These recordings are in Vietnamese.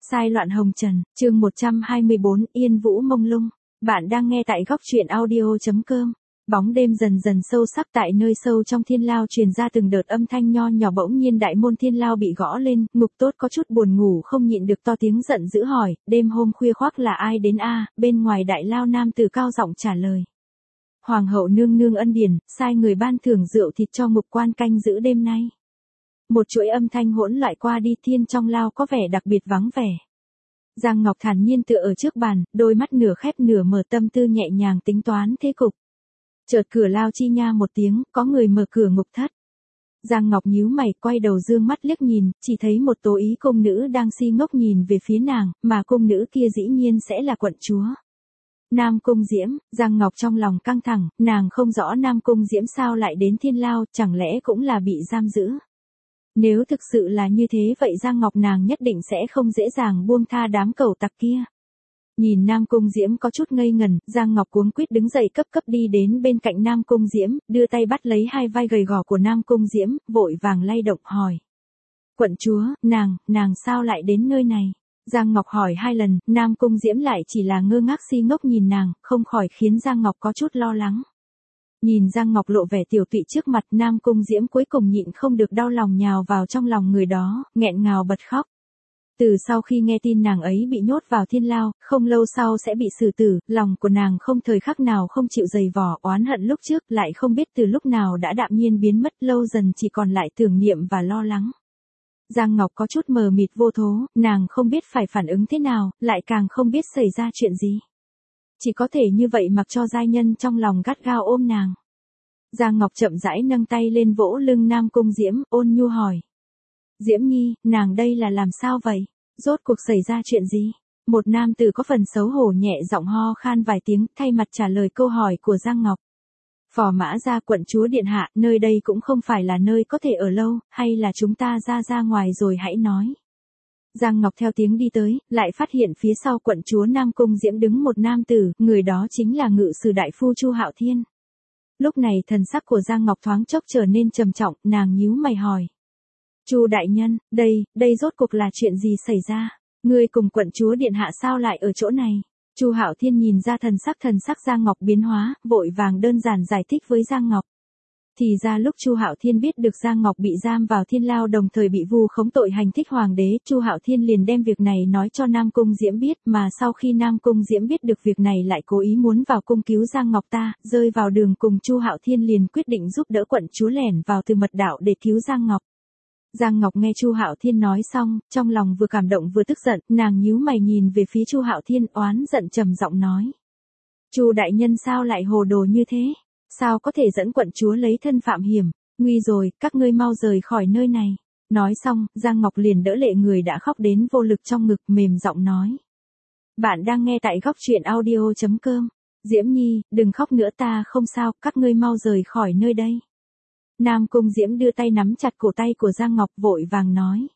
Sai loạn hồng trần, chương 124, Yên Vũ mông lung. Bạn đang nghe tại góc truyện audio.com. Bóng đêm dần dần sâu sắc tại nơi sâu trong thiên lao truyền ra từng đợt âm thanh nho nhỏ, bỗng nhiên đại môn thiên lao bị gõ lên, Ngục Tốt có chút buồn ngủ không nhịn được to tiếng giận dữ hỏi, đêm hôm khuya khoác là ai đến a? Bên ngoài đại lao nam tử cao giọng trả lời. Hoàng hậu nương nương ân điển, sai người ban thưởng rượu thịt cho Ngục quan canh giữ đêm nay. Một chuỗi âm thanh hỗn loạn qua đi, thiên trong lao có vẻ đặc biệt vắng vẻ. Giang Ngọc thản nhiên tựa ở trước bàn, đôi mắt nửa khép nửa mở, tâm tư nhẹ nhàng tính toán thế cục. Chợt cửa lao chi nha một tiếng, có người mở cửa ngục thất. Giang Ngọc nhíu mày, quay đầu dương mắt liếc nhìn, chỉ thấy một tố ý cung nữ đang si ngốc nhìn về phía nàng, mà cung nữ kia dĩ nhiên sẽ là quận chúa. Nam Cung Diễm. Giang Ngọc trong lòng căng thẳng, nàng không rõ Nam Cung Diễm sao lại đến thiên lao, chẳng lẽ cũng là bị giam giữ. Nếu thực sự là như thế vậy Giang Ngọc nàng nhất định sẽ không dễ dàng buông tha đám cẩu tặc kia. Nhìn Nam Cung Diễm có chút ngây ngần, Giang Ngọc cuống quýt đứng dậy cấp đi đến bên cạnh Nam Cung Diễm, đưa tay bắt lấy hai vai gầy gò của Nam Cung Diễm, vội vàng lay động hỏi. Quận chúa, nàng sao lại đến nơi này? Giang Ngọc hỏi hai lần, Nam Cung Diễm lại chỉ là ngơ ngác si ngốc nhìn nàng, không khỏi khiến Giang Ngọc có chút lo lắng. Nhìn Giang Ngọc lộ vẻ tiểu tụy trước mặt, Nam Cung Diễm cuối cùng nhịn không được đau lòng nhào vào trong lòng người đó, nghẹn ngào bật khóc. Từ sau khi nghe tin nàng ấy bị nhốt vào thiên lao, không lâu sau sẽ bị xử tử, lòng của nàng không thời khắc nào không chịu dày vò, oán hận lúc trước lại không biết từ lúc nào đã đạm nhiên biến mất, lâu dần chỉ còn lại tưởng niệm và lo lắng. Giang Ngọc có chút mờ mịt vô thố, nàng không biết phải phản ứng thế nào, lại càng không biết xảy ra chuyện gì. Chỉ có thể như vậy mặc cho giai nhân trong lòng gắt gao ôm nàng. Giang Ngọc chậm rãi nâng tay lên vỗ lưng Nam Cung Diễm, ôn nhu hỏi. Diễm Nhi, nàng đây là làm sao vậy? Rốt cuộc xảy ra chuyện gì? Một nam tử có phần xấu hổ nhẹ giọng ho khan vài tiếng, thay mặt trả lời câu hỏi của Giang Ngọc. Phò mã gia quận chúa điện hạ, nơi đây cũng không phải là nơi có thể ở lâu, hay là chúng ta ra ngoài rồi hãy nói. Giang Ngọc theo tiếng đi tới, lại phát hiện phía sau quận chúa Nam Cung Diễm đứng một nam tử, người đó chính là ngự sử đại phu Chu Hạo Thiên. Lúc này thần sắc của Giang Ngọc thoáng chốc trở nên trầm trọng, nàng nhíu mày hỏi. Chu đại nhân, đây rốt cuộc là chuyện gì xảy ra? Ngươi cùng quận chúa điện hạ sao lại ở chỗ này? Chu Hạo Thiên nhìn ra thần sắc Giang Ngọc biến hóa, vội vàng đơn giản giải thích với Giang Ngọc. Thì ra lúc Chu Hạo Thiên biết được Giang Ngọc bị giam vào thiên lao đồng thời bị vu khống tội hành thích hoàng đế, Chu Hạo Thiên liền đem việc này nói cho Nam Cung Diễm biết, mà sau khi Nam Cung Diễm biết được việc này lại cố ý muốn vào cung cứu Giang Ngọc ta, rơi vào đường cùng Chu Hạo Thiên liền quyết định giúp đỡ quận chúa lẻn vào từ mật đạo để cứu Giang Ngọc. Giang Ngọc nghe Chu Hạo Thiên nói xong, trong lòng vừa cảm động vừa tức giận, nàng nhíu mày nhìn về phía Chu Hạo Thiên, oán giận trầm giọng nói. Chu đại nhân sao lại hồ đồ như thế? Sao có thể dẫn quận chúa lấy thân phạm hiểm? Nguy rồi, các ngươi mau rời khỏi nơi này. Nói xong, Giang Ngọc liền đỡ lệ người đã khóc đến vô lực trong ngực, mềm giọng nói. Bạn đang nghe tại góc truyện audio.com. Diễm Nhi, đừng khóc nữa, ta không sao, các ngươi mau rời khỏi nơi đây. Nam Cung Diễm đưa tay nắm chặt cổ tay của Giang Ngọc, vội vàng nói.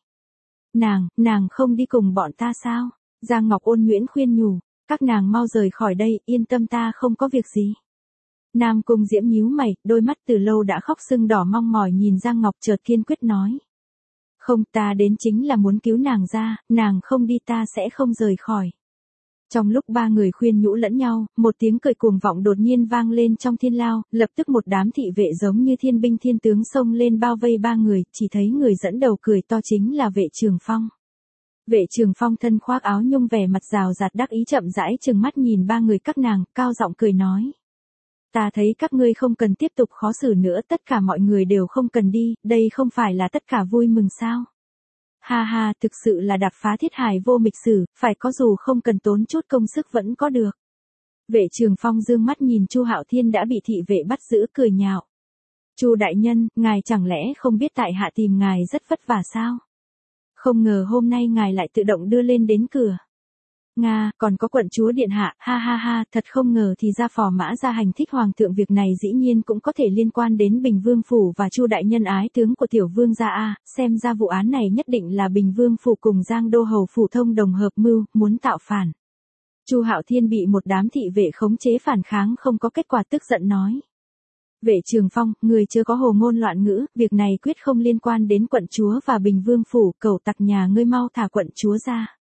Nàng không đi cùng bọn ta sao? Giang Ngọc ôn nhuyễn khuyên nhủ, các nàng mau rời khỏi đây, yên tâm ta không có việc gì. Nam Cung Diễm nhíu mày, đôi mắt từ lâu đã khóc sưng đỏ mong mỏi nhìn Giang Ngọc, chợt kiên quyết nói. Không, ta đến chính là muốn cứu nàng ra, nàng không đi ta sẽ không rời khỏi. Trong lúc ba người khuyên nhủ lẫn nhau, một tiếng cười cuồng vọng đột nhiên vang lên trong thiên lao, lập tức một đám thị vệ giống như thiên binh thiên tướng xông lên bao vây ba người, chỉ thấy người dẫn đầu cười to chính là Vệ Trường Phong. Vệ Trường Phong thân khoác áo nhung, vẻ mặt rào rạt đắc ý, chậm rãi trừng mắt nhìn ba người các nàng, cao giọng cười nói. Ta thấy các ngươi không cần tiếp tục khó xử nữa, tất cả mọi người đều không cần đi, đây không phải là tất cả vui mừng sao? Ha ha, thực sự là đạp phá thiết hài vô mịch sử, phải có dù không cần tốn chút công sức vẫn có được. Vệ Trường Phong dương mắt nhìn Chu Hạo Thiên đã bị thị vệ bắt giữ, cười nhạo. Chu đại nhân, ngài chẳng lẽ không biết tại hạ tìm ngài rất vất vả sao? Không ngờ hôm nay ngài lại tự động đưa lên đến cửa. Nga, còn có quận chúa điện hạ, ha ha ha, thật không ngờ thì ra phò mã gia hành thích hoàng thượng, việc này dĩ nhiên cũng có thể liên quan đến Bình Vương phủ và Chu đại nhân ái tướng của tiểu vương gia a, xem ra vụ án này nhất định là Bình Vương phủ cùng Giang Đô hầu phủ thông đồng hợp mưu, muốn tạo phản. Chu Hạo Thiên bị một đám thị vệ khống chế phản kháng không có kết quả, tức giận nói. Vệ Trường Phong, người chưa có hồ ngôn loạn ngữ, việc này quyết không liên quan đến quận chúa và Bình Vương phủ, cẩu tặc nhà ngươi mau thả quận chúa ra.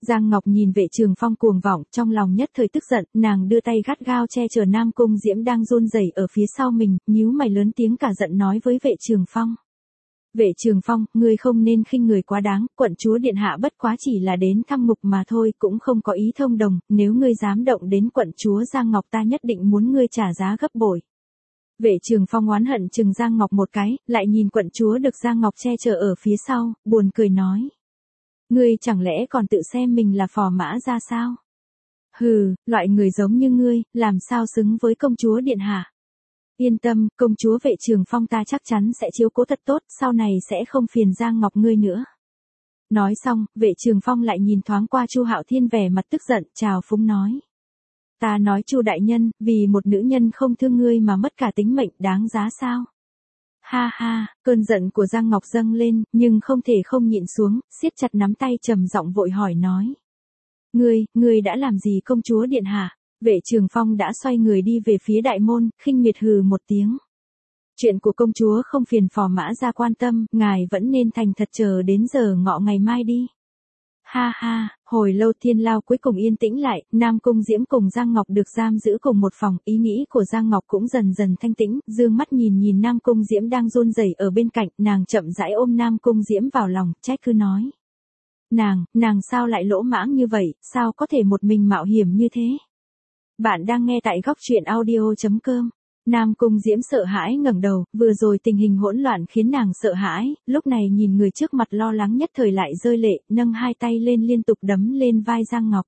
Giang Ngọc nhìn Vệ Trường Phong cuồng vọng, trong lòng nhất thời tức giận, nàng đưa tay gắt gao che chở Nam Cung Diễm đang run rẩy ở phía sau mình, nhíu mày lớn tiếng cả giận nói với Vệ Trường Phong. Vệ Trường Phong, ngươi không nên khinh người quá đáng, quận chúa điện hạ bất quá chỉ là đến thăm ngục mà thôi, cũng không có ý thông đồng, nếu ngươi dám động đến quận chúa Giang Ngọc ta nhất định muốn ngươi trả giá gấp bội. Vệ Trường Phong oán hận chừng Giang Ngọc một cái, lại nhìn quận chúa được Giang Ngọc che chở ở phía sau, buồn cười nói. Ngươi chẳng lẽ còn tự xem mình là phò mã ra sao? Hừ, loại người giống như ngươi, làm sao xứng với công chúa điện hạ? Yên tâm, công chúa Vệ Trường Phong ta chắc chắn sẽ chiếu cố thật tốt, sau này sẽ không phiền Giang Ngọc ngươi nữa. Nói xong, Vệ Trường Phong lại nhìn thoáng qua Chu Hạo Thiên vẻ mặt tức giận, chào phúng nói. Ta nói Chu đại nhân, vì một nữ nhân không thương ngươi mà mất cả tính mệnh, đáng giá sao? Ha ha, cơn giận của Giang Ngọc dâng lên, nhưng không thể không nhịn xuống, siết chặt nắm tay trầm giọng vội hỏi nói. Ngươi đã làm gì công chúa điện hạ? Vệ Trường Phong đã xoay người đi về phía đại môn, khinh miệt hừ một tiếng. Chuyện của công chúa không phiền phò mã ra quan tâm, ngài vẫn nên thành thật chờ đến giờ ngọ ngày mai đi. Ha ha, hồi lâu thiên lao cuối cùng yên tĩnh lại, Nam Cung Diễm cùng Giang Ngọc được giam giữ cùng một phòng, ý nghĩ của Giang Ngọc cũng dần dần thanh tĩnh, dương mắt nhìn Nam Cung Diễm đang run rẩy ở bên cạnh, nàng chậm rãi ôm Nam Cung Diễm vào lòng, trách cứ nói. Nàng sao lại lỗ mãng như vậy, sao có thể một mình mạo hiểm như thế? Bạn đang nghe tại góc truyện audio.com. Nam Cung Diễm sợ hãi ngẩng đầu, vừa rồi tình hình hỗn loạn khiến nàng sợ hãi, lúc này nhìn người trước mặt lo lắng nhất thời lại rơi lệ, nâng hai tay lên liên tục đấm lên vai Giang Ngọc.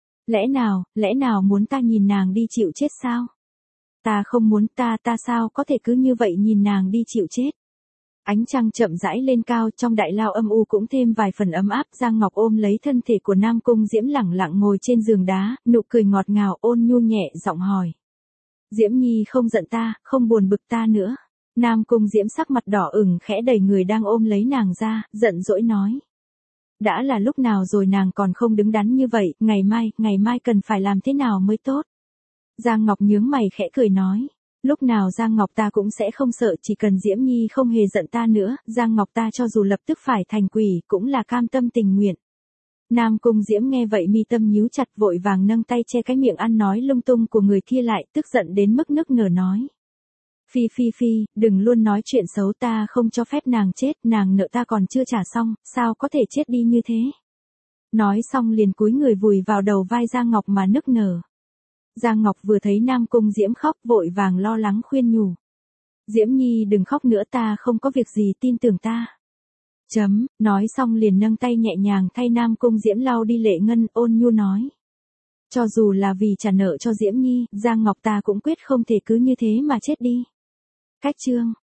Lẽ nào muốn ta nhìn nàng đi chịu chết sao? Ta không muốn, ta sao có thể cứ như vậy nhìn nàng đi chịu chết? Ánh trăng chậm rãi lên cao, trong đại lao âm u cũng thêm vài phần ấm áp, Giang Ngọc ôm lấy thân thể của Nam Cung Diễm lẳng lặng ngồi trên giường đá, nụ cười ngọt ngào ôn nhu nhẹ giọng hỏi. Diễm Nhi không giận ta, không buồn bực ta nữa. Nam Cung Diễm sắc mặt đỏ ửng khẽ đẩy người đang ôm lấy nàng ra, giận dỗi nói. Đã là lúc nào rồi nàng còn không đứng đắn như vậy, ngày mai cần phải làm thế nào mới tốt? Giang Ngọc nhướng mày khẽ cười nói. Lúc nào Giang Ngọc ta cũng sẽ không sợ, chỉ cần Diễm Nhi không hề giận ta nữa, Giang Ngọc ta cho dù lập tức phải thành quỷ, cũng là cam tâm tình nguyện. Nam Cung Diễm nghe vậy mi tâm nhíu chặt vội vàng nâng tay che cái miệng ăn nói lung tung của người kia lại, tức giận đến mức nức nở nói. Phi, đừng luôn nói chuyện xấu, ta không cho phép nàng chết, nàng nợ ta còn chưa trả xong, sao có thể chết đi như thế? Nói xong liền cúi người vùi vào đầu vai Giang Ngọc mà nức nở. Giang Ngọc vừa thấy Nam Cung Diễm khóc vội vàng lo lắng khuyên nhủ. Diễm Nhi đừng khóc nữa, ta không có việc gì, tin tưởng ta. Nói xong liền nâng tay nhẹ nhàng thay Nam Cung Diễm lau đi lệ ngân, ôn nhu nói. Cho dù là vì trả nợ cho Diễm Nhi, Giang Ngọc ta cũng quyết không thể cứ như thế mà chết đi. Cách chương.